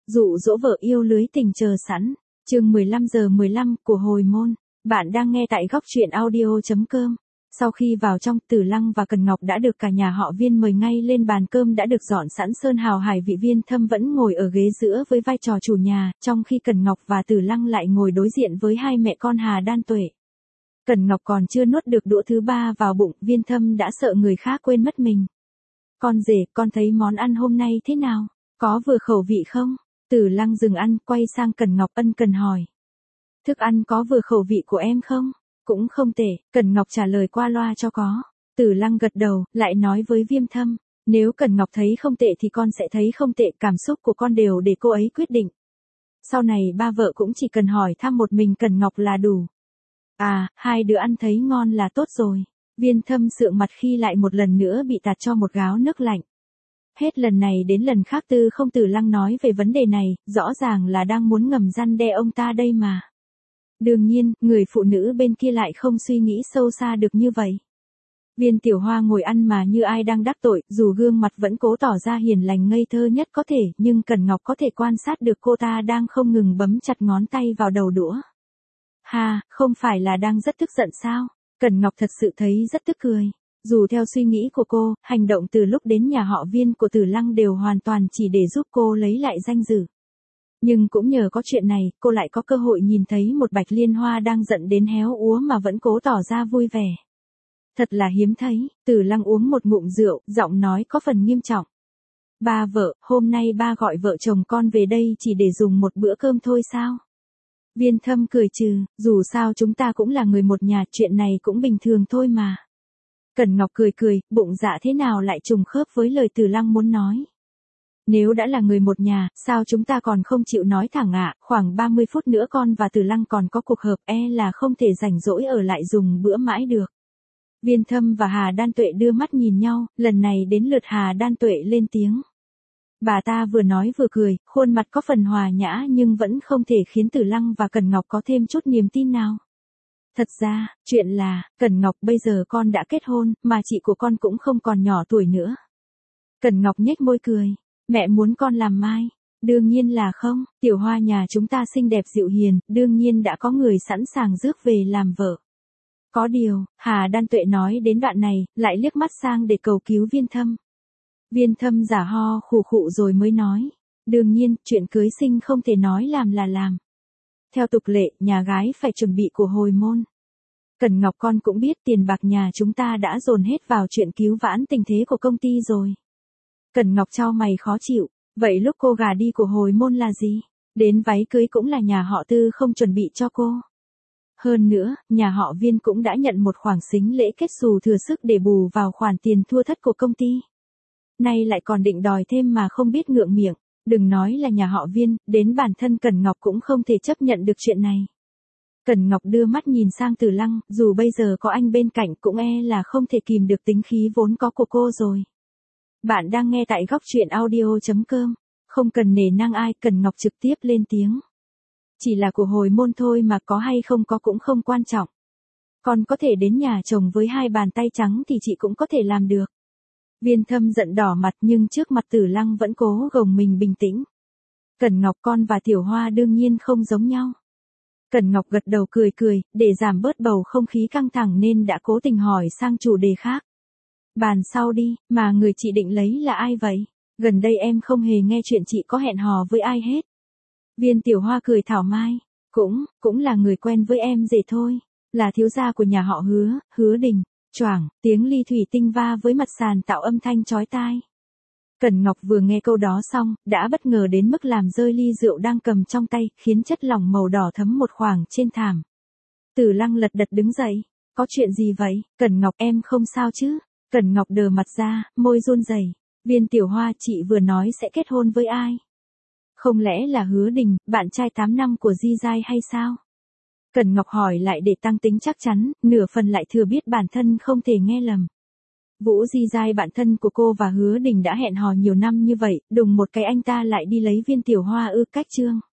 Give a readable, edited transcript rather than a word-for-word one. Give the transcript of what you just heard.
Dụ dỗ vợ yêu lưới tình chờ sẵn. Chương 15:15 của hồi môn. Bạn đang nghe tại góc truyện audio.com. Sau khi vào trong, Tử Lăng và Cần Ngọc đã được cả nhà họ Viên mời ngay lên bàn cơm đã được dọn sẵn sơn hào hải vị. Viên Thâm vẫn ngồi ở ghế giữa với vai trò chủ nhà, trong khi Cần Ngọc và Tử Lăng lại ngồi đối diện với hai mẹ con Hà Đan Tuệ. Cần Ngọc còn chưa nuốt được đũa thứ ba vào bụng, Viên Thâm đã sợ người khác quên mất mình. Con rể, con thấy món ăn hôm nay thế nào? Có vừa khẩu vị không? Tử Lăng dừng ăn, quay sang Cần Ngọc ân cần hỏi. Thức ăn có vừa khẩu vị của em không? Cũng không tệ, Cần Ngọc trả lời qua loa cho có. Tử Lăng gật đầu, lại nói với Viên Thâm. Nếu Cần Ngọc thấy không tệ thì con sẽ thấy không tệ, cảm xúc của con đều để cô ấy quyết định. Sau này ba vợ cũng chỉ cần hỏi thăm một mình Cần Ngọc là đủ. À, hai đứa ăn thấy ngon là tốt rồi. Viên Thâm sượng mặt khi lại một lần nữa bị tạt cho một gáo nước lạnh. Hết lần này đến lần khác không Tử Lăng nói về vấn đề này, rõ ràng là đang muốn ngầm răn đe ông ta đây mà. Đương nhiên, người phụ nữ bên kia lại không suy nghĩ sâu xa được như vậy. Viên Tiểu Hoa ngồi ăn mà như ai đang đắc tội, dù gương mặt vẫn cố tỏ ra hiền lành ngây thơ nhất có thể, nhưng Cần Ngọc có thể quan sát được cô ta đang không ngừng bấm chặt ngón tay vào đầu đũa. Ha, không phải là đang rất tức giận sao? Cần Ngọc thật sự thấy rất tức cười. Dù theo suy nghĩ của cô, hành động từ lúc đến nhà họ Viên của Tử Lăng đều hoàn toàn chỉ để giúp cô lấy lại danh dự. Nhưng cũng nhờ có chuyện này, cô lại có cơ hội nhìn thấy một Bạch Liên Hoa đang giận đến héo úa mà vẫn cố tỏ ra vui vẻ. Thật là hiếm thấy. Tử Lăng uống một ngụm rượu, giọng nói có phần nghiêm trọng. Ba vợ, hôm nay ba gọi vợ chồng con về đây chỉ để dùng một bữa cơm thôi sao? Viên Thâm cười trừ, dù sao chúng ta cũng là người một nhà, chuyện này cũng bình thường thôi mà. Cần Ngọc cười, bụng dạ thế nào lại trùng khớp với lời Tử Lăng muốn nói. Nếu đã là người một nhà, sao chúng ta còn không chịu nói thẳng ạ, khoảng 30 phút nữa con và Tử Lăng còn có cuộc họp, là không thể rảnh rỗi ở lại dùng bữa mãi được. Viên Thâm và Hà Đan Tuệ đưa mắt nhìn nhau, lần này đến lượt Hà Đan Tuệ lên tiếng. Bà ta vừa nói vừa cười, khuôn mặt có phần hòa nhã nhưng vẫn không thể khiến Tử Lăng và Cần Ngọc có thêm chút niềm tin nào. Thật ra, chuyện là, Cần Ngọc bây giờ con đã kết hôn, mà chị của con cũng không còn nhỏ tuổi nữa. Cần Ngọc nhếch môi cười, mẹ muốn con làm mai. Đương nhiên là không, Tiểu Hoa nhà chúng ta xinh đẹp dịu hiền, đương nhiên đã có người sẵn sàng rước về làm vợ. Có điều, Hà Đan Tuệ nói đến đoạn này, lại liếc mắt sang để cầu cứu Viên Thâm. Viên Thâm giả ho khụ khụ rồi mới nói. Đương nhiên, chuyện cưới sinh không thể nói làm là làm. Theo tục lệ, nhà gái phải chuẩn bị của hồi môn. Cần Ngọc con cũng biết tiền bạc nhà chúng ta đã dồn hết vào chuyện cứu vãn tình thế của công ty rồi. Cần Ngọc chau mày khó chịu, vậy lúc cô gà đi của hồi môn là gì? Đến váy cưới cũng là nhà họ Tư không chuẩn bị cho cô. Hơn nữa, nhà họ Viên cũng đã nhận một khoản sính lễ kết xù thừa sức để bù vào khoản tiền thua thất của công ty. Nay lại còn định đòi thêm mà không biết ngượng miệng, đừng nói là nhà họ Viên, đến bản thân Cần Ngọc cũng không thể chấp nhận được chuyện này. Cần Ngọc đưa mắt nhìn sang Tử Lăng, dù bây giờ có anh bên cạnh cũng là không thể kìm được tính khí vốn có của cô rồi. Bạn đang nghe tại góc truyện audio.com, không cần nể nang ai, Cần Ngọc trực tiếp lên tiếng. Chỉ là của hồi môn thôi mà có hay không có cũng không quan trọng. Con có thể đến nhà chồng với hai bàn tay trắng thì chị cũng có thể làm được. Viên Thâm giận đỏ mặt nhưng trước mặt Tử Lăng vẫn cố gồng mình bình tĩnh. Cần Ngọc con và Tiểu Hoa đương nhiên không giống nhau. Cần Ngọc gật đầu cười, để giảm bớt bầu không khí căng thẳng nên đã cố tình hỏi sang chủ đề khác. Bàn sau đi, mà người chị định lấy là ai vậy? Gần đây em không hề nghe chuyện chị có hẹn hò với ai hết. Viên Tiểu Hoa cười thảo mai, cũng là người quen với em rể thôi, là thiếu gia của nhà họ Hứa Đình. Choảng, tiếng ly thủy tinh va với mặt sàn tạo âm thanh chói tai. Cần Ngọc vừa nghe câu đó xong, đã bất ngờ đến mức làm rơi ly rượu đang cầm trong tay, khiến chất lỏng màu đỏ thấm một khoảng trên thảm. Tử Lăng lật đật đứng dậy, có chuyện gì vậy? Cần Ngọc em không sao chứ? Cần Ngọc đờ mặt ra, môi run rẩy. Viên Tiểu Hoa chị vừa nói sẽ kết hôn với ai? Không lẽ là Hứa Đình, bạn trai 8 năm của Di Giai hay sao? Cần Ngọc hỏi lại để tăng tính chắc chắn, nửa phần lại thừa biết bản thân không thể nghe lầm. Vũ Di Giai bạn thân của cô và Hứa Đình đã hẹn hò nhiều năm như vậy, đùng một cái anh ta lại đi lấy Viên Tiểu Hoa cách chương.